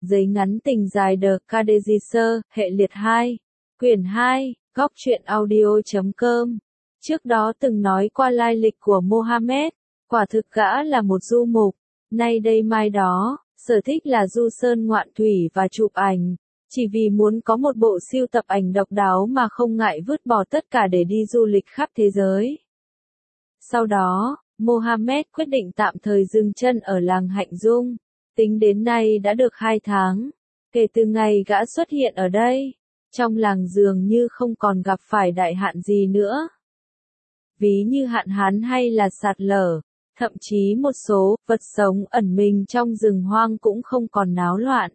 Giấy ngắn tình dài The Cadegisser, hệ liệt 2, quyển 2, góc truyện audio.com. Trước đó từng nói qua lai lịch của Mohammed, quả thực gã là một du mục, nay đây mai đó, sở thích là du sơn ngoạn thủy và chụp ảnh, chỉ vì muốn có một bộ sưu tập ảnh độc đáo mà không ngại vứt bỏ tất cả để đi du lịch khắp thế giới. Sau đó, Mohammed quyết định tạm thời dừng chân ở làng Hạnh Dung. Tính đến nay đã được 2 tháng, kể từ ngày gã xuất hiện ở đây, trong làng dường như không còn gặp phải đại hạn gì nữa. Ví như hạn hán hay là sạt lở, thậm chí một số vật sống ẩn mình trong rừng hoang cũng không còn náo loạn,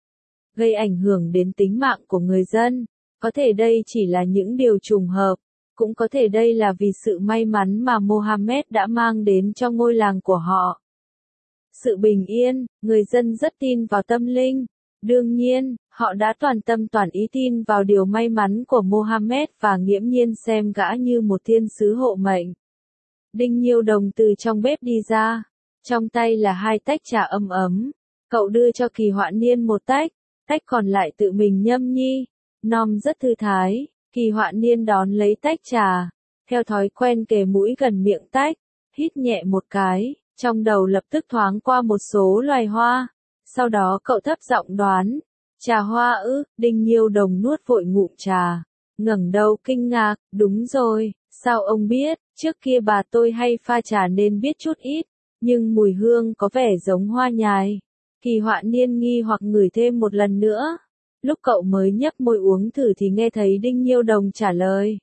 gây ảnh hưởng đến tính mạng của người dân. Có thể đây chỉ là những điều trùng hợp, cũng có thể đây là vì sự may mắn mà Mohammed đã mang đến cho ngôi làng của họ. Sự bình yên, người dân rất tin vào tâm linh. Đương nhiên, họ đã toàn tâm toàn ý tin vào điều may mắn của Mohammed và nghiễm nhiên xem gã như một thiên sứ hộ mệnh. Đinh Nhiêu Đồng từ trong bếp đi ra, trong tay là 2 tách trà ấm ấm. Cậu đưa cho Kỳ Họa Niên một tách, tách còn lại tự mình nhâm nhi. Nom rất thư thái, Kỳ Họa Niên đón lấy tách trà, theo thói quen kề mũi gần miệng tách, hít nhẹ một cái. Trong đầu lập tức thoáng qua một số loài hoa, sau đó cậu thấp giọng đoán, trà hoa ư? Đinh Nhiêu Đồng nuốt vội ngụm trà, ngẩng đầu kinh ngạc, đúng rồi, sao ông biết, trước kia bà tôi hay pha trà nên biết chút ít, nhưng mùi hương có vẻ giống hoa nhài. Kỳ Họa Niên nghi hoặc ngửi thêm một lần nữa, lúc cậu mới nhấp môi uống thử thì nghe thấy Đinh Nhiêu Đồng trả lời.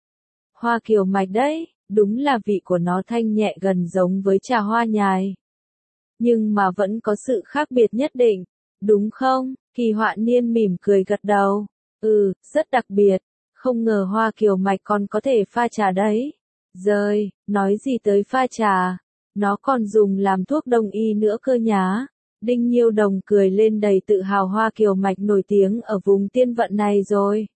Hoa kiều mạch đấy. Đúng là vị của nó thanh nhẹ gần giống với trà hoa nhài. Nhưng mà vẫn có sự khác biệt nhất định, đúng không? Kỳ Họa Niên mỉm cười gật đầu. Rất đặc biệt, không ngờ hoa kiều mạch còn có thể pha trà đấy. Rồi, nói gì tới pha trà, nó còn dùng làm thuốc đông y nữa cơ nhá. Đinh Nhiêu Đồng cười lên đầy tự hào, hoa kiều mạch nổi tiếng ở vùng Tiên Vận này rồi.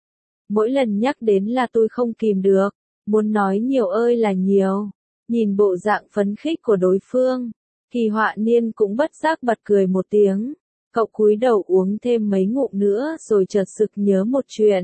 Mỗi lần nhắc đến là tôi không kìm được. Muốn nói nhiều ơi là nhiều. Nhìn bộ dạng phấn khích của đối phương, Kỳ Họa Niên cũng bất giác bật cười một tiếng. Cậu cúi đầu uống thêm mấy ngụm nữa rồi chợt sực nhớ một chuyện.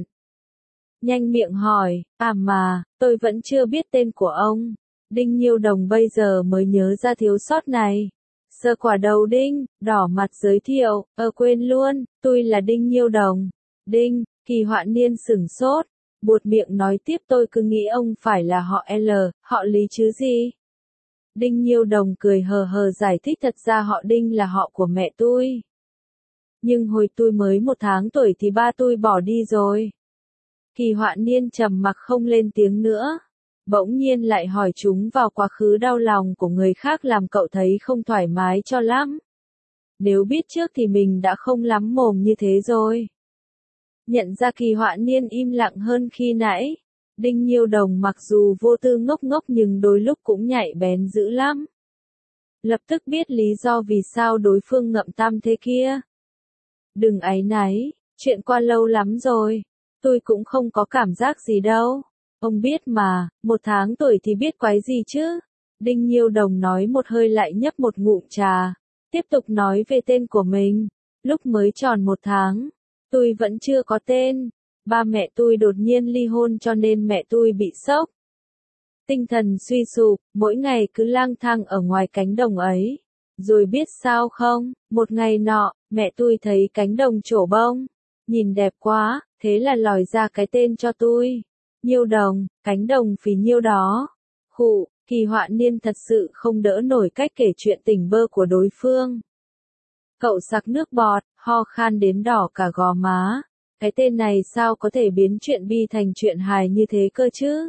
Nhanh miệng hỏi, mà, tôi vẫn chưa biết tên của ông. Đinh Nhiêu Đồng bây giờ mới nhớ ra thiếu sót này. Sờ quả đầu Đinh, đỏ mặt giới thiệu, quên luôn, tôi là Đinh Nhiêu Đồng. Đinh, Kỳ Họa Niên sửng sốt. Buột miệng nói tiếp, tôi cứ nghĩ ông phải là họ L, họ Lý chứ gì. Đinh Nhiêu Đồng cười hờ hờ giải thích, thật ra họ Đinh là họ của mẹ tôi. Nhưng hồi tôi mới 1 tháng tuổi thì ba tôi bỏ đi rồi. Kỳ Họa Niên trầm mặc không lên tiếng nữa. Bỗng nhiên lại hỏi chúng vào quá khứ đau lòng của người khác làm cậu thấy không thoải mái cho lắm. Nếu biết trước thì mình đã không lắm mồm như thế rồi. Nhận ra Kỳ Họa Niên im lặng hơn khi nãy, Đinh Nhiêu Đồng mặc dù vô tư ngốc ngốc nhưng đôi lúc cũng nhạy bén dữ lắm. Lập tức biết lý do vì sao đối phương ngậm tăm thế kia. Đừng áy náy, chuyện qua lâu lắm rồi, tôi cũng không có cảm giác gì đâu. Ông biết mà, 1 tháng tuổi thì biết quái gì chứ. Đinh Nhiêu Đồng nói một hơi lại nhấp một ngụm trà, tiếp tục nói về tên của mình. Lúc mới tròn 1 tháng. Tôi vẫn chưa có tên, ba mẹ tôi đột nhiên ly hôn cho nên mẹ tôi bị sốc. Tinh thần suy sụp, mỗi ngày cứ lang thang ở ngoài cánh đồng ấy. Rồi biết sao không, một ngày nọ, mẹ tôi thấy cánh đồng trổ bông, nhìn đẹp quá, thế là lòi ra cái tên cho tôi. Nhiêu Đồng, cánh đồng phì nhiêu đó. Khụ, Kỳ Họa Niên thật sự không đỡ nổi cách kể chuyện tình bơ của đối phương. Cậu sặc nước bọt, ho khan đến đỏ cả gò má. Cái tên này sao có thể biến chuyện bi thành chuyện hài như thế cơ chứ?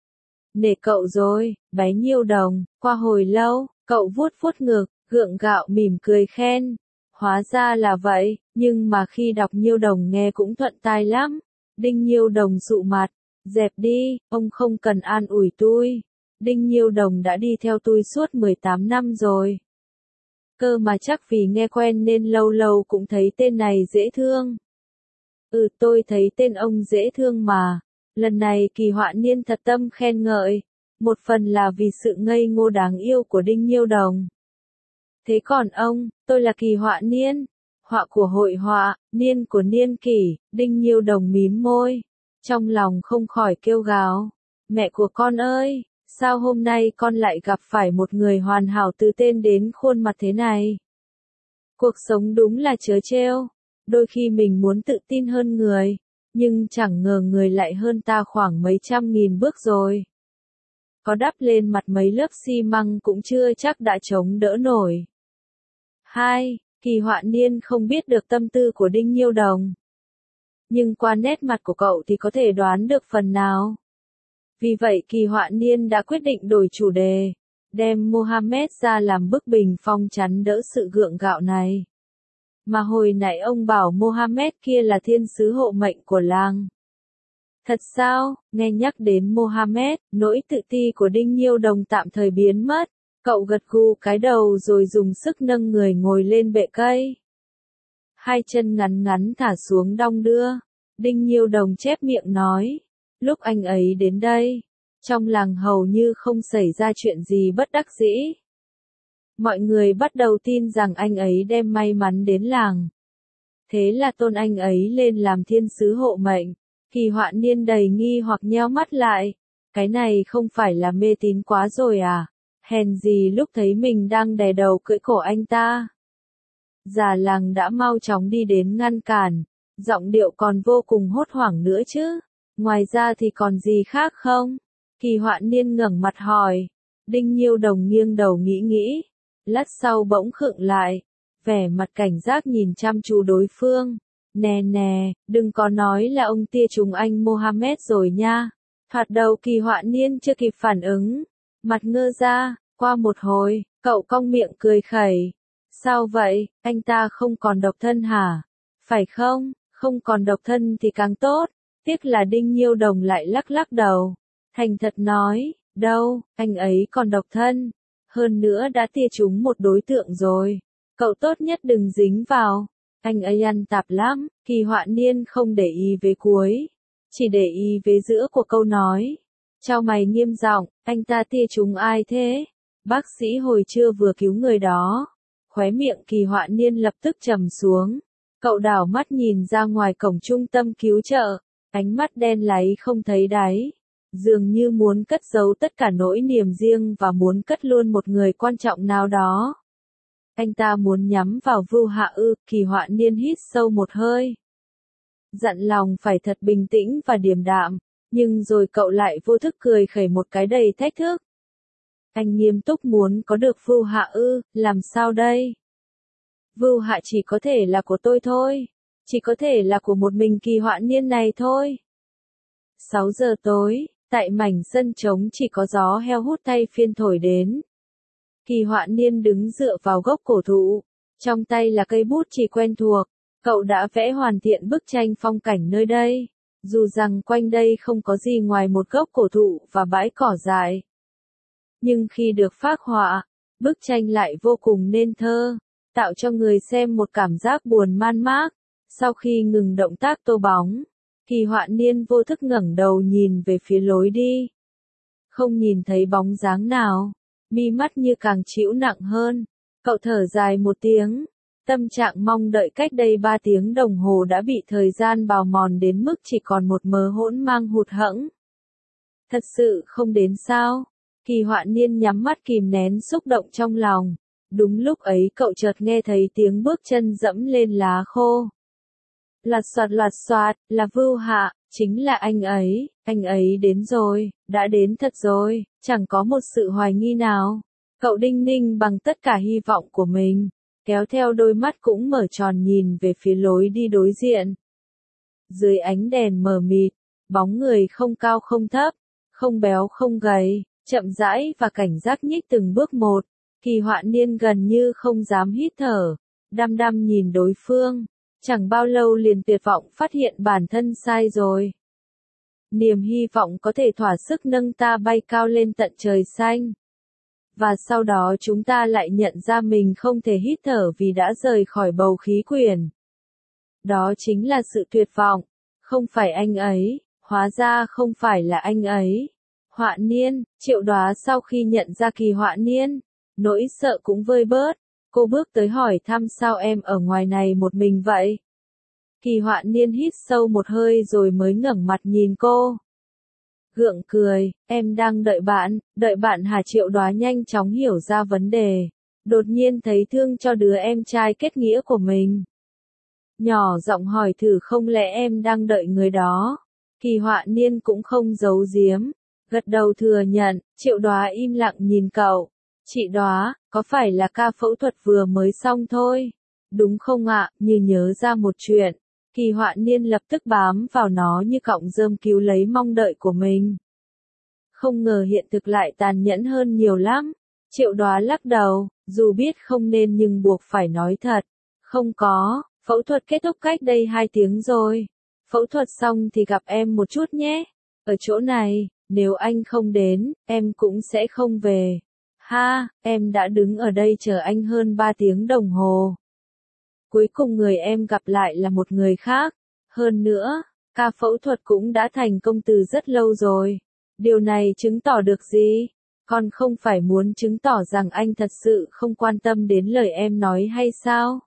Nể cậu rồi, bé Nhiêu Đồng. Qua hồi lâu, cậu vuốt vuốt ngực, gượng gạo mỉm cười khen. Hóa ra là vậy, nhưng mà khi đọc Nhiêu Đồng nghe cũng thuận tai lắm. Đinh Nhiêu Đồng dụ mặt, dẹp đi, ông không cần an ủi tôi. Đinh Nhiêu Đồng đã đi theo tôi suốt 18 năm rồi. Cơ mà chắc vì nghe quen nên lâu lâu cũng thấy tên này dễ thương. Tôi thấy tên ông dễ thương mà. Lần này Kỳ Họa Niên thật tâm khen ngợi. Một phần là vì sự ngây ngô đáng yêu của Đinh Nhiêu Đồng. Thế còn ông, tôi là Kỳ Họa Niên. họa của hội họa, niên của niên kỷ, Đinh Nhiêu Đồng mím môi, trong lòng không khỏi kêu gào. Mẹ của con ơi, sao hôm nay con lại gặp phải một người hoàn hảo từ tên đến khuôn mặt thế này? Cuộc sống đúng là trớ trêu, đôi khi mình muốn tự tin hơn người, nhưng chẳng ngờ người lại hơn ta khoảng mấy trăm nghìn bước rồi. Có đắp lên mặt mấy lớp xi măng cũng chưa chắc đã chống đỡ nổi. 2. Kỳ Họa Niên không biết được tâm tư của Đinh Nhiêu Đồng. Nhưng qua nét mặt của cậu thì có thể đoán được phần nào. Vì vậy Kỳ Họa Niên đã quyết định đổi chủ đề, đem Mohammed ra làm bức bình phong chắn đỡ sự gượng gạo này. Mà hồi nãy ông bảo Mohammed kia là thiên sứ hộ mệnh của làng. Thật sao? Nghe nhắc đến Mohammed, nỗi tự ti của Đinh Nhiêu Đồng tạm thời biến mất. Cậu gật gù cái đầu rồi dùng sức nâng người ngồi lên bệ cây. Hai chân ngắn ngắn thả xuống đong đưa. Đinh Nhiêu Đồng chép miệng nói. Lúc anh ấy đến đây, trong làng hầu như không xảy ra chuyện gì bất đắc dĩ. Mọi người bắt đầu tin rằng anh ấy đem may mắn đến làng. Thế là tôn anh ấy lên làm thiên sứ hộ mệnh. Kỳ Họa Niên đầy nghi hoặc nheo mắt lại. Cái này không phải là mê tín quá rồi à? Hèn gì lúc thấy mình đang đè đầu cưỡi cổ anh ta. Già làng đã mau chóng đi đến ngăn cản. Giọng điệu còn vô cùng hốt hoảng nữa chứ. Ngoài ra thì còn gì khác không? Kỳ Họa Niên ngẩng mặt hỏi. Đinh Nhiêu Đồng nghiêng đầu nghĩ nghĩ. Lát sau bỗng khựng lại. Vẻ mặt cảnh giác nhìn chăm chú đối phương. Nè nè, đừng có nói là ông tia trúng anh Mohammed rồi nha. Thoạt đầu Kỳ Họa Niên chưa kịp phản ứng. Mặt ngơ ra, qua một hồi, cậu cong miệng cười khẩy. Sao vậy, anh ta không còn độc thân hả? Phải không, không còn độc thân thì càng tốt. Tiếc là Đinh Nhiêu Đồng lại lắc lắc đầu. Thành thật nói, đâu, anh ấy còn độc thân. Hơn nữa đã tia trúng một đối tượng rồi. Cậu tốt nhất đừng dính vào. Anh ấy ăn tạp lắm. Kỳ Họa Niên không để ý về cuối, chỉ để ý về giữa của câu nói. Chau mày nghiêm giọng, anh ta tia trúng ai thế? Bác sĩ hồi trưa vừa cứu người đó. Khóe miệng Kỳ Họa Niên lập tức trầm xuống. Cậu đảo mắt nhìn ra ngoài cổng trung tâm cứu trợ, ánh mắt đen láy không thấy đáy. Dường như muốn cất giấu tất cả nỗi niềm riêng và muốn cất luôn một người quan trọng nào đó. Anh ta muốn nhắm vào Vưu Hạ ư? Kỳ Họa Niên hít sâu một hơi. Dặn lòng phải thật bình tĩnh và điềm đạm, nhưng rồi cậu lại vô thức cười khẩy một cái đầy thách thức. Anh nghiêm túc muốn có được Vưu Hạ ư? Làm sao đây? Vưu Hạ chỉ có thể là của tôi thôi. Chỉ có thể là của một mình Kỳ Họa Niên này thôi. 6 giờ tối, tại mảnh sân trống chỉ có gió heo hút thay phiên thổi đến. Kỳ Họa Niên đứng dựa vào gốc cổ thụ, trong tay là cây bút chì quen thuộc. Cậu đã vẽ hoàn thiện bức tranh phong cảnh nơi đây, dù rằng quanh đây không có gì ngoài một gốc cổ thụ và bãi cỏ dại. Nhưng khi được phác họa, bức tranh lại vô cùng nên thơ, tạo cho người xem một cảm giác buồn man mác. Sau khi ngừng động tác tô bóng, Kỳ Họa Niên vô thức ngẩng đầu nhìn về phía lối đi. Không nhìn thấy bóng dáng nào, mi mắt như càng trĩu nặng hơn. Cậu thở dài một tiếng. Tâm trạng mong đợi cách đây 3 tiếng đồng hồ đã bị thời gian bào mòn đến mức chỉ còn một mớ hỗn mang hụt hẫng. Thật sự không đến sao? Kỳ Họa Niên nhắm mắt kìm nén xúc động trong lòng. Đúng lúc ấy cậu chợt nghe thấy tiếng bước chân dẫm lên lá khô. Loạt xoạt, là Vưu Hạ, chính là anh ấy đến rồi, đã đến thật rồi, chẳng có một sự hoài nghi nào. Cậu đinh ninh bằng tất cả hy vọng của mình, kéo theo đôi mắt cũng mở tròn nhìn về phía lối đi đối diện. Dưới ánh đèn mờ mịt, bóng người không cao không thấp, không béo không gầy, chậm rãi và cảnh giác nhích từng bước một. Kỳ Họa Niên gần như không dám hít thở, đăm đăm nhìn đối phương. Chẳng bao lâu liền tuyệt vọng phát hiện bản thân sai rồi. Niềm hy vọng có thể thỏa sức nâng ta bay cao lên tận trời xanh. Và sau đó chúng ta lại nhận ra mình không thể hít thở vì đã rời khỏi bầu khí quyển. Đó chính là sự tuyệt vọng. Không phải anh ấy, hóa ra không phải là anh ấy. Họa Niên, Triệu Đóa sau khi nhận ra Kỳ Họa Niên, nỗi sợ cũng vơi bớt. Cô bước tới hỏi thăm sao em ở ngoài này một mình vậy? Kỳ Họa Niên hít sâu một hơi rồi mới ngẩng mặt nhìn cô. Gượng cười, em đang đợi bạn hả? Triệu Đoá nhanh chóng hiểu ra vấn đề. Đột nhiên thấy thương cho đứa em trai kết nghĩa của mình. Nhỏ giọng hỏi thử không lẽ em đang đợi người đó. Kỳ Họa Niên cũng không giấu giếm. Gật đầu thừa nhận, Triệu Đoá im lặng nhìn cậu. Chị Đoá, có phải là ca phẫu thuật vừa mới xong thôi? Đúng không ạ? Như nhớ ra một chuyện. Kỳ Họa Niên lập tức bám vào nó như cọng rơm cứu lấy mong đợi của mình. Không ngờ hiện thực lại tàn nhẫn hơn nhiều lắm. Triệu Đoá lắc đầu, dù biết không nên nhưng buộc phải nói thật. Không có, phẫu thuật kết thúc cách đây 2 tiếng rồi. Phẫu thuật xong thì gặp em một chút nhé. Ở chỗ này, nếu anh không đến, em cũng sẽ không về. Ha, em đã đứng ở đây chờ anh hơn 3 tiếng đồng hồ. Cuối cùng người em gặp lại là một người khác. Hơn nữa, ca phẫu thuật cũng đã thành công từ rất lâu rồi. Điều này chứng tỏ được gì? Còn không phải muốn chứng tỏ rằng anh thật sự không quan tâm đến lời em nói hay sao?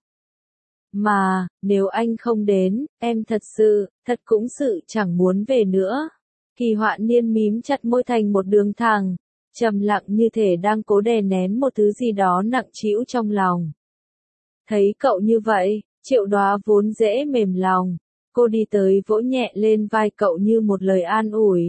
Mà, nếu anh không đến, em thật cũng chẳng muốn về nữa. Kỳ Họa Niên mím chặt môi thành một đường thẳng, trầm lặng như thể đang cố đè nén một thứ gì đó nặng trĩu trong lòng. Thấy cậu như vậy, Triệu Đoá vốn dễ mềm lòng, cô đi tới vỗ nhẹ lên vai cậu như một lời an ủi.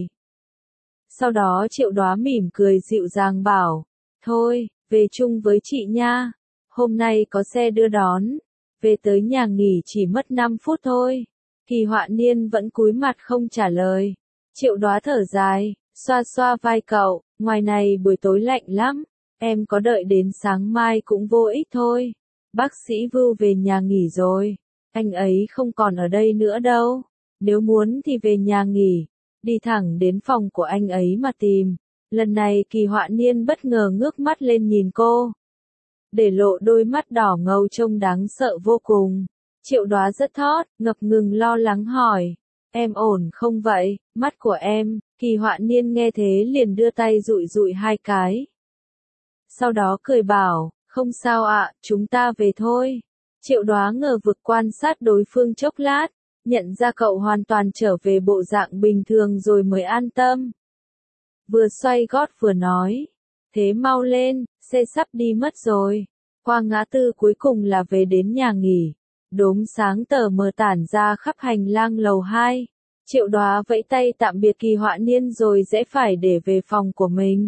Sau đó Triệu Đoá mỉm cười dịu dàng bảo, thôi, về chung với chị nha, hôm nay có xe đưa đón, về tới nhà nghỉ chỉ mất 5 phút thôi. Kỳ Họa Niên vẫn cúi mặt không trả lời. Triệu Đoá thở dài, xoa xoa vai cậu, ngoài này buổi tối lạnh lắm, em có đợi đến sáng mai cũng vô ích thôi. Bác sĩ Vưu về nhà nghỉ rồi, anh ấy không còn ở đây nữa đâu, nếu muốn thì về nhà nghỉ, đi thẳng đến phòng của anh ấy mà tìm. Lần này Kỳ Họa Niên bất ngờ ngước mắt lên nhìn cô, để lộ đôi mắt đỏ ngầu trông đáng sợ vô cùng. Triệu Đoá rất thót, ngập ngừng lo lắng hỏi, em ổn không vậy? Mắt của em. Kỳ Họa Niên nghe thế liền đưa tay dụi dụi 2 cái. Sau đó cười bảo, không sao ạ, chúng ta về thôi. Triệu Đoá ngờ vực quan sát đối phương chốc lát, nhận ra cậu hoàn toàn trở về bộ dạng bình thường rồi mới an tâm. Vừa xoay gót vừa nói, thế mau lên, xe sắp đi mất rồi. Qua ngã tư cuối cùng là về đến nhà nghỉ. Đốm sáng tờ mờ tản ra khắp hành lang lầu 2. Triệu Đoá vẫy tay tạm biệt Kỳ Họa Niên rồi rẽ phải để về phòng của mình.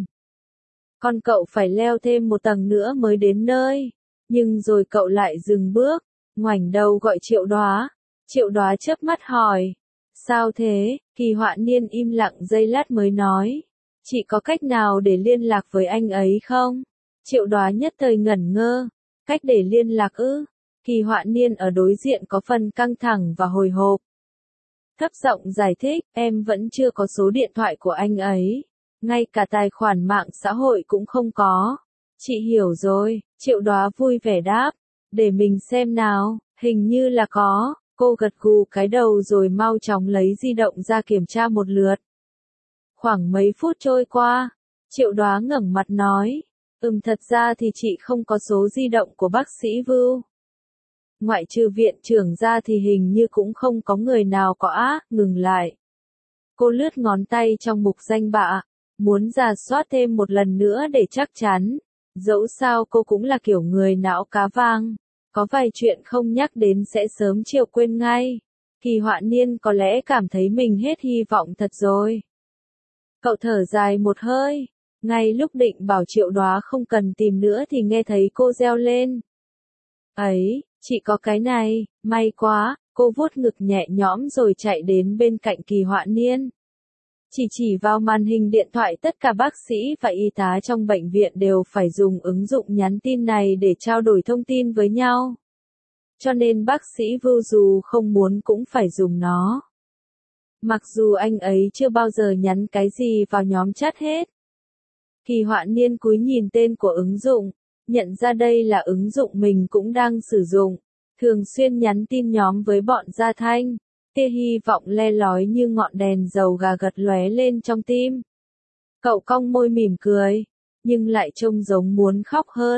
Còn cậu phải leo thêm một tầng nữa mới đến nơi. Nhưng rồi cậu lại dừng bước, ngoảnh đầu gọi Triệu Đoá. Triệu Đoá chớp mắt hỏi, sao thế? Kỳ Họa Niên im lặng giây lát mới nói, chị có cách nào để liên lạc với anh ấy không? Triệu Đoá nhất thời ngẩn ngơ, cách để liên lạc ư? Kỳ Họa Niên ở đối diện có phần căng thẳng và hồi hộp. Thấp giọng giải thích, em vẫn chưa có số điện thoại của anh ấy. Ngay cả tài khoản mạng xã hội cũng không có. Chị hiểu rồi, Triệu Đoá vui vẻ đáp. Để mình xem nào, hình như là có. Cô gật gù cái đầu rồi mau chóng lấy di động ra kiểm tra một lượt. Khoảng mấy phút trôi qua, Triệu Đoá ngẩng mặt nói. Thật ra thì chị không có số di động của bác sĩ Vưu. Ngoại trừ viện trưởng ra thì hình như cũng không có người nào có ngừng lại. Cô lướt ngón tay trong mục danh bạ, muốn rà soát thêm một lần nữa để chắc chắn. Dẫu sao cô cũng là kiểu người não cá vàng, có vài chuyện không nhắc đến sẽ sớm chiều quên ngay. Kỳ Họa Niên có lẽ cảm thấy mình hết hy vọng thật rồi. Cậu thở dài một hơi, ngay lúc định bảo Triệu Đoá không cần tìm nữa thì nghe thấy cô reo lên. Ấy, chị có cái này, may quá, cô vuốt ngực nhẹ nhõm rồi chạy đến bên cạnh Kỳ Họa Niên. Chỉ vào màn hình điện thoại tất cả bác sĩ và y tá trong bệnh viện đều phải dùng ứng dụng nhắn tin này để trao đổi thông tin với nhau. Cho nên bác sĩ Vưu dù không muốn cũng phải dùng nó. Mặc dù anh ấy chưa bao giờ nhắn cái gì vào nhóm chat hết. Kỳ Họa Niên cúi nhìn tên của ứng dụng, nhận ra đây là ứng dụng mình cũng đang sử dụng, thường xuyên nhắn tin nhóm với bọn Gia Thanh. Tia hy vọng le lói như ngọn đèn dầu gà gật lóe lên trong tim. Cậu cong môi mỉm cười, nhưng lại trông giống muốn khóc hơn.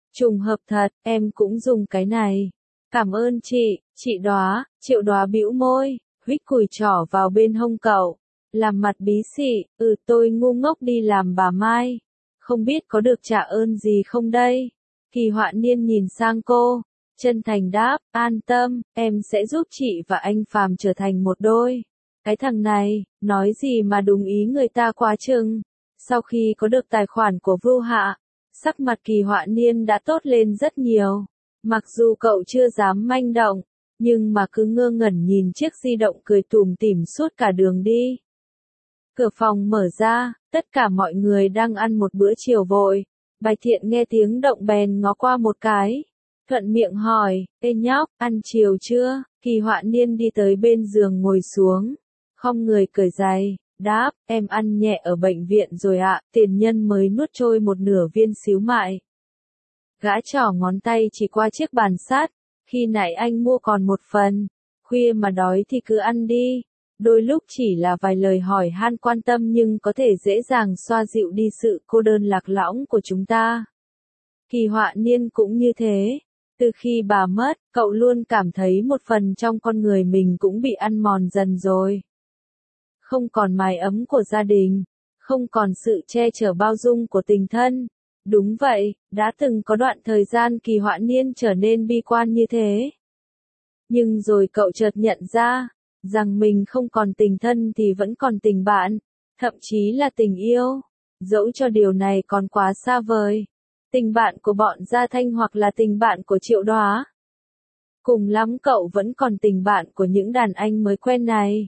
Trùng hợp thật, em cũng dùng cái này. Cảm ơn chị Đóa, Triệu Đóa bĩu môi, huých cùi trỏ vào bên hông cậu. Làm mặt bí xị, tôi ngu ngốc đi làm bà Mai. Không biết có được trả ơn gì không đây? Kỳ Họa Niên nhìn sang cô, chân thành đáp, an tâm, em sẽ giúp chị và anh Phàm trở thành một đôi. Cái thằng này, nói gì mà đúng ý người ta quá chừng. Sau khi có được tài khoản của Vưu Hạ, sắc mặt Kỳ Họa Niên đã tốt lên rất nhiều. Mặc dù cậu chưa dám manh động, nhưng mà cứ ngơ ngẩn nhìn chiếc di động cười tủm tỉm suốt cả đường đi. Cửa phòng mở ra, tất cả mọi người đang ăn một bữa chiều vội. Bạch Thiện nghe tiếng động bèn ngó qua một cái. Thuận miệng hỏi, ê nhóc, ăn chiều chưa? Kỳ Họa Niên đi tới bên giường ngồi xuống. Không người cởi giày, đáp, em ăn nhẹ ở bệnh viện rồi ạ, tiền nhân mới nuốt trôi một nửa viên xíu mại. Gã trỏ ngón tay chỉ qua chiếc bàn sát, khi nãy anh mua còn một phần, khuya mà đói thì cứ ăn đi. Đôi lúc chỉ là vài lời hỏi han quan tâm nhưng có thể dễ dàng xoa dịu đi sự cô đơn lạc lõng của chúng ta. Kỳ Họa Niên cũng như thế. Từ khi bà mất, cậu luôn cảm thấy một phần trong con người mình cũng bị ăn mòn dần rồi. Không còn mái ấm của gia đình, không còn sự che chở bao dung của tình thân. Đúng vậy, đã từng có đoạn thời gian Kỳ Họa Niên trở nên bi quan như thế. Nhưng rồi cậu chợt nhận ra, rằng mình không còn tình thân thì vẫn còn tình bạn, thậm chí là tình yêu. Dẫu cho điều này còn quá xa vời. Tình bạn của bọn Gia Thanh hoặc là tình bạn của Triệu Đóa. Cùng lắm cậu vẫn còn tình bạn của những đàn anh mới quen này.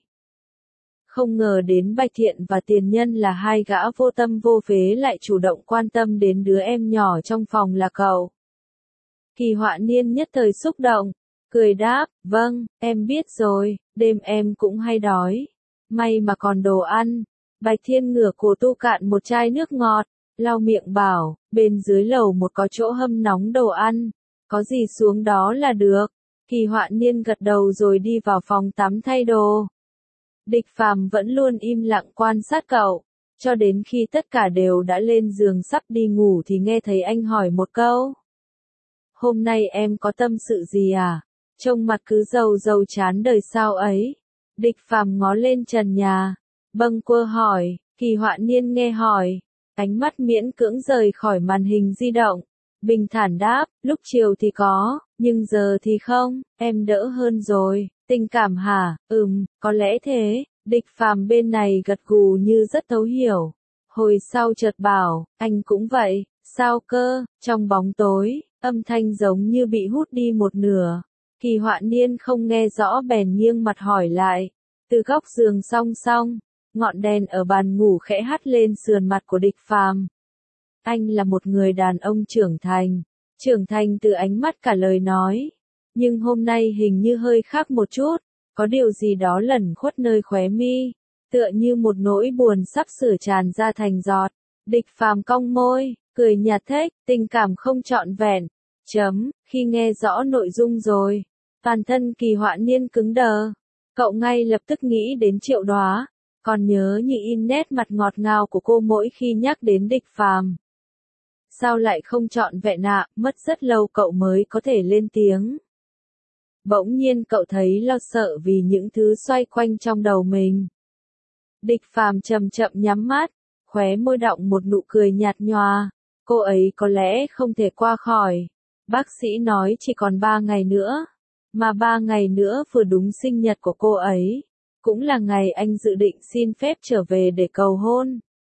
Không ngờ đến Bạch Thiện và Tiền Nhân là hai gã vô tâm vô phế lại chủ động quan tâm đến đứa em nhỏ trong phòng là cậu. Kỳ Họa Niên nhất thời xúc động, cười đáp, vâng, em biết rồi, đêm em cũng hay đói. May mà còn đồ ăn. Bạch Thiên ngửa cổ tu cạn một chai nước ngọt, lau miệng bảo, bên dưới lầu một có chỗ hâm nóng đồ ăn, có gì xuống đó là được. Kỳ Họa Niên gật đầu rồi đi vào phòng tắm thay đồ. Địch Phàm vẫn luôn im lặng quan sát cậu, cho đến khi tất cả đều đã lên giường sắp đi ngủ thì nghe thấy anh hỏi một câu. Hôm nay em có tâm sự gì à? Trông mặt cứ rầu chán đời sao ấy. Địch Phàm ngó lên trần nhà, bâng quơ hỏi. Kỳ Họa Niên nghe hỏi, ánh mắt miễn cưỡng rời khỏi màn hình di động. Bình thản đáp, lúc chiều thì có, nhưng giờ thì không, em đỡ hơn rồi. Tình cảm hả? Có lẽ thế. Địch Phàm bên này gật gù như rất thấu hiểu. Hồi sau chợt bảo, anh cũng vậy. Sao cơ? Trong bóng tối, âm thanh giống như bị hút đi một nửa. Kỳ Họa Niên không nghe rõ bèn nghiêng mặt hỏi lại. Từ góc giường song song, ngọn đèn ở bàn ngủ khẽ hắt lên sườn mặt của Địch Phàm. Anh là một người đàn ông trưởng thành từ ánh mắt cả lời nói. Nhưng hôm nay hình như hơi khác một chút, có điều gì đó lẩn khuất nơi khóe mi, tựa như một nỗi buồn sắp sửa tràn ra thành giọt. Địch Phàm cong môi, cười nhạt thếch, tình cảm không trọn vẹn. Khi nghe rõ nội dung rồi, toàn thân Kỳ Họa Niên cứng đờ. Cậu ngay lập tức nghĩ đến Triệu Đóa, còn nhớ như in nét mặt ngọt ngào của cô mỗi khi nhắc đến Địch Phàm. Sao lại không trọn vẹn ạ? Mất rất lâu cậu mới có thể lên tiếng. Bỗng nhiên cậu thấy lo sợ vì những thứ xoay quanh trong đầu mình. Địch Phàm chậm chậm nhắm mắt, khóe môi đọng một nụ cười nhạt nhòa. Cô ấy có lẽ không thể qua khỏi. Bác sĩ nói chỉ còn 3 ngày nữa. Mà 3 ngày nữa vừa đúng sinh nhật của cô ấy. Cũng là ngày anh dự định xin phép trở về để cầu hôn.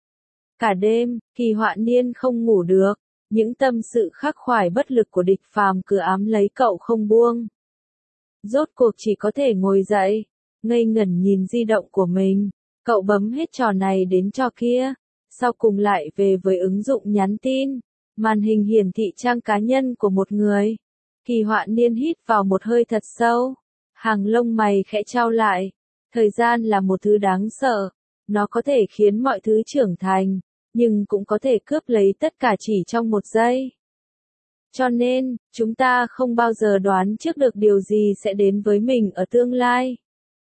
Cả đêm, Kỳ Họa Niên không ngủ được. Những tâm sự khắc khoải bất lực của Địch Phàm cứ ám lấy cậu không buông. Rốt cuộc chỉ có thể ngồi dậy, ngây ngẩn nhìn di động của mình. Cậu bấm hết trò này đến trò kia. Sau cùng lại về với ứng dụng nhắn tin. Màn hình hiển thị trang cá nhân của một người. Kỳ Họa Niên hít vào một hơi thật sâu. Hàng lông mày khẽ chau lại. Thời gian là một thứ đáng sợ. Nó có thể khiến mọi thứ trưởng thành, nhưng cũng có thể cướp lấy tất cả chỉ trong một giây. Cho nên, chúng ta không bao giờ đoán trước được điều gì sẽ đến với mình ở tương lai.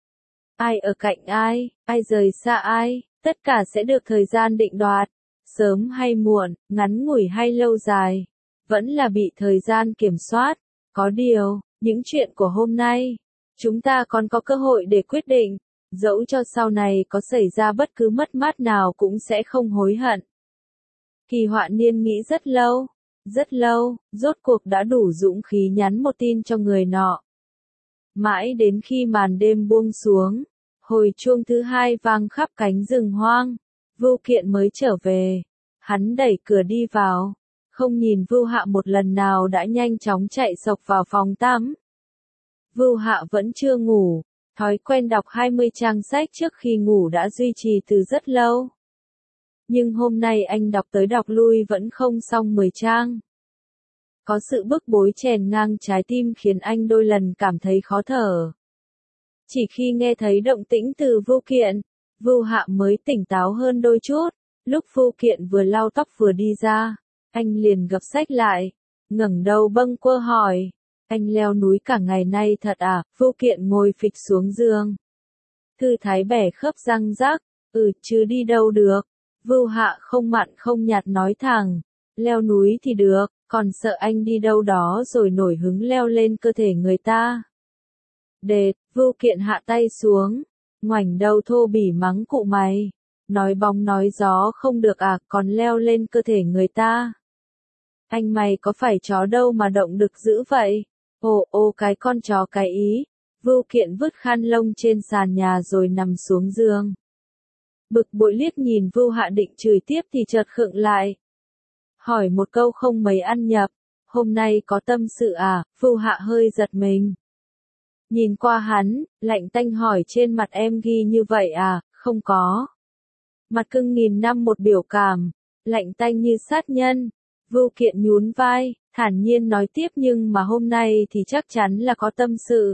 Ai ở cạnh ai rời xa ai, tất cả sẽ được thời gian định đoạt. Sớm hay muộn, ngắn ngủi hay lâu dài. vẫn là bị thời gian kiểm soát. Có điều, những chuyện của hôm nay, chúng ta còn có cơ hội để quyết định, dẫu cho sau này có xảy ra bất cứ mất mát nào cũng sẽ không hối hận. Kỳ Họa Niên nghĩ rất lâu, rốt cuộc đã đủ dũng khí nhắn một tin cho người nọ. Mãi đến khi màn đêm buông xuống, hồi chuông thứ hai vang khắp cánh rừng hoang, Vưu Kiện mới trở về. Hắn đẩy cửa đi vào, không nhìn Vưu Hạ một lần nào đã nhanh chóng chạy xộc vào phòng tắm. Vưu Hạ vẫn chưa ngủ, thói quen đọc 20 trang sách trước khi ngủ đã duy trì từ rất lâu. Nhưng hôm nay anh đọc tới đọc lui vẫn không xong 10 trang. Có sự bức bối chèn ngang trái tim khiến anh đôi lần cảm thấy khó thở. Chỉ khi nghe thấy động tĩnh từ Vưu Kiện, Vưu Hạ mới tỉnh táo hơn đôi chút. Lúc Vưu Kiện vừa lau tóc vừa đi ra, anh liền gập sách lại, ngẩng đầu bâng quơ hỏi. Anh leo núi cả ngày nay thật à? Vưu Kiện ngồi phịch xuống giường. Thư thái bẻ khớp răng rác, chứ đi đâu được. Vưu Hạ không mặn không nhạt nói thẳng, leo núi thì được, còn sợ anh đi đâu đó rồi nổi hứng leo lên cơ thể người ta. Đệt, Vưu Kiện hạ tay xuống, ngoảnh đầu thô bỉ mắng cụ mày. Nói bóng nói gió không được à, còn leo lên cơ thể người ta. Anh mày có phải chó đâu mà động đực dữ vậy? Ồ cái con chó cái ý. Vưu Kiện vứt khăn lông trên sàn nhà rồi nằm xuống giường. Bực bội liếc nhìn Vưu Hạ định chửi tiếp thì chợt khựng lại. Hỏi một câu không mấy ăn nhập, hôm nay có tâm sự à? Vưu Hạ hơi giật mình. Nhìn qua hắn, lạnh tanh hỏi trên mặt em ghi như vậy à? Không có. Mặt cưng nghìn năm một biểu cảm, lạnh tanh như sát nhân. Vưu Kiện nhún vai, thản nhiên nói tiếp nhưng mà hôm nay thì chắc chắn là có tâm sự.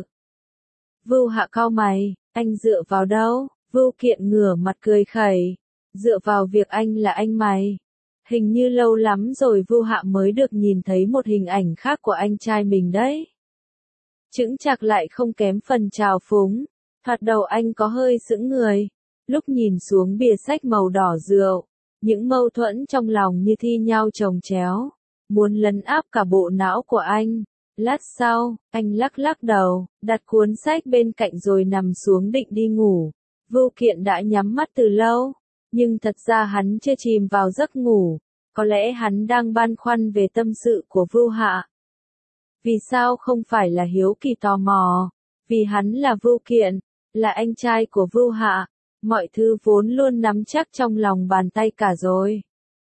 Vưu Hạ cau mày, anh dựa vào đâu? Vưu Kiện ngửa mặt cười khẩy, dựa vào việc anh là anh mày. Hình như lâu lắm rồi Vưu Hạ mới được nhìn thấy một hình ảnh khác của anh trai mình đấy. Chững chạc lại không kém phần trào phúng, thoạt đầu anh có hơi sững người. Lúc nhìn xuống bìa sách màu đỏ rượu, những mâu thuẫn trong lòng như thi nhau chồng chéo, muốn lấn áp cả bộ não của anh. Lát sau, anh lắc lắc đầu, đặt cuốn sách bên cạnh rồi nằm xuống định đi ngủ. Vưu Kiện đã nhắm mắt từ lâu, nhưng thật ra hắn chưa chìm vào giấc ngủ, có lẽ hắn đang băn khoăn về tâm sự của Vưu Hạ. Vì sao không phải là hiếu kỳ tò mò, vì hắn là Vưu Kiện, là anh trai của Vưu Hạ. Mọi thứ vốn luôn nắm chắc trong lòng bàn tay cả rồi.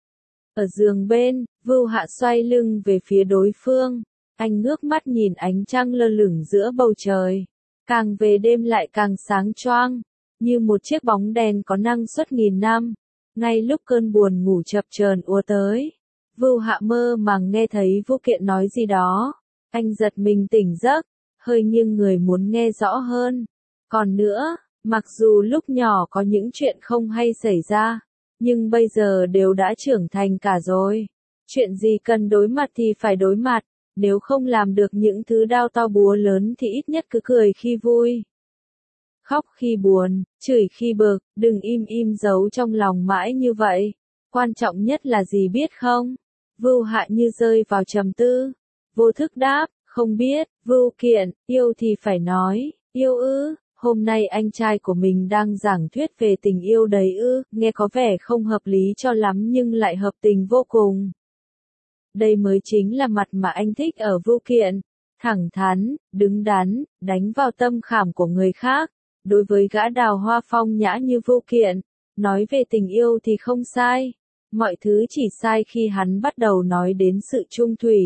Ở giường bên, Vưu Hạ xoay lưng về phía đối phương. Anh ngước mắt nhìn ánh trăng lơ lửng giữa bầu trời. Càng về đêm lại càng sáng choang, như một chiếc bóng đèn có năng suất nghìn năm. Ngay lúc cơn buồn ngủ chập chờn ùa tới, Vưu Hạ mơ màng nghe thấy Vưu Kiện nói gì đó. Anh giật mình tỉnh giấc, hơi nghiêng người muốn nghe rõ hơn. Còn nữa, mặc dù lúc nhỏ có những chuyện không hay xảy ra, nhưng bây giờ đều đã trưởng thành cả rồi. Chuyện gì cần đối mặt thì phải đối mặt, nếu không làm được những thứ đao to búa lớn thì ít nhất cứ cười khi vui. Khóc khi buồn, chửi khi bực, đừng im giấu trong lòng mãi như vậy. Quan trọng nhất là gì biết không? Vưu Hạ như rơi vào trầm tư. Vô thức đáp, không biết. Vưu Kiện, yêu thì phải nói, yêu ư? Hôm nay anh trai của mình đang giảng thuyết về tình yêu đấy ư? Nghe có vẻ không hợp lý cho lắm nhưng lại hợp tình vô cùng. Đây mới chính là mặt mà anh thích ở Vưu Kiện. Thẳng thắn, đứng đắn, đánh vào tâm khảm của người khác. Đối với gã đào hoa phong nhã như Vưu Kiện, nói về tình yêu thì không sai. Mọi thứ chỉ sai khi hắn bắt đầu nói đến sự chung thủy.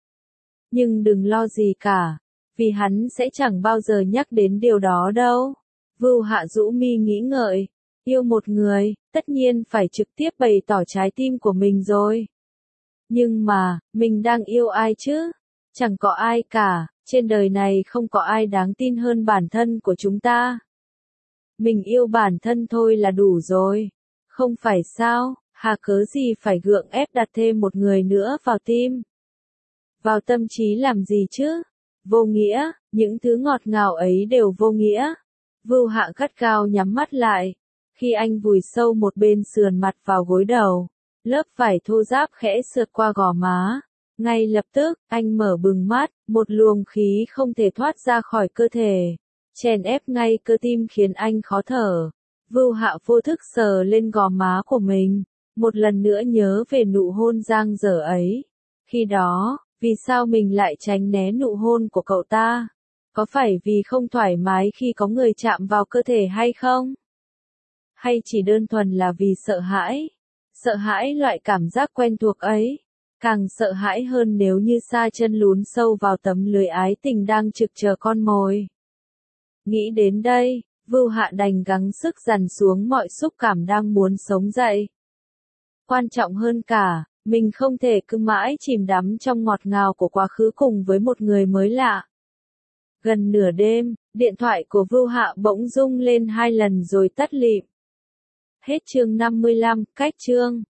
Nhưng đừng lo gì cả, vì hắn sẽ chẳng bao giờ nhắc đến điều đó đâu. Vưu Hạ rũ mi nghĩ ngợi, yêu một người, tất nhiên phải trực tiếp bày tỏ trái tim của mình rồi. Nhưng mà, mình đang yêu ai chứ? Chẳng có ai cả, trên đời này không có ai đáng tin hơn bản thân của chúng ta. Mình yêu bản thân thôi là đủ rồi. Không phải sao, hà cớ gì phải gượng ép đặt thêm một người nữa vào tim. Vào tâm trí làm gì chứ? Vô nghĩa, những thứ ngọt ngào ấy đều vô nghĩa. Vưu Hạ gắt gao nhắm mắt lại. Khi anh vùi sâu một bên sườn mặt vào gối đầu, lớp vải thô ráp khẽ sượt qua gò má. Ngay lập tức, anh mở bừng mắt, một luồng khí không thể thoát ra khỏi cơ thể, chèn ép ngay cơ tim khiến anh khó thở. Vưu Hạ vô thức sờ lên gò má của mình, một lần nữa nhớ về nụ hôn dang dở ấy. Khi đó, vì sao mình lại tránh né nụ hôn của cậu ta? Có phải vì không thoải mái khi có người chạm vào cơ thể hay không? Hay chỉ đơn thuần là vì sợ hãi? Sợ hãi loại cảm giác quen thuộc ấy. Càng sợ hãi hơn nếu như sa chân lún sâu vào tấm lưới ái tình đang trực chờ con mồi. Nghĩ đến đây, Vưu Hạ đành gắng sức dằn xuống mọi xúc cảm đang muốn sống dậy. Quan trọng hơn cả, mình không thể cứ mãi chìm đắm trong ngọt ngào của quá khứ cùng với một người mới lạ. Gần nửa đêm, điện thoại của Vưu Hạ bỗng rung lên 2 lần rồi tắt lịm. Hết chương 55, cách chương.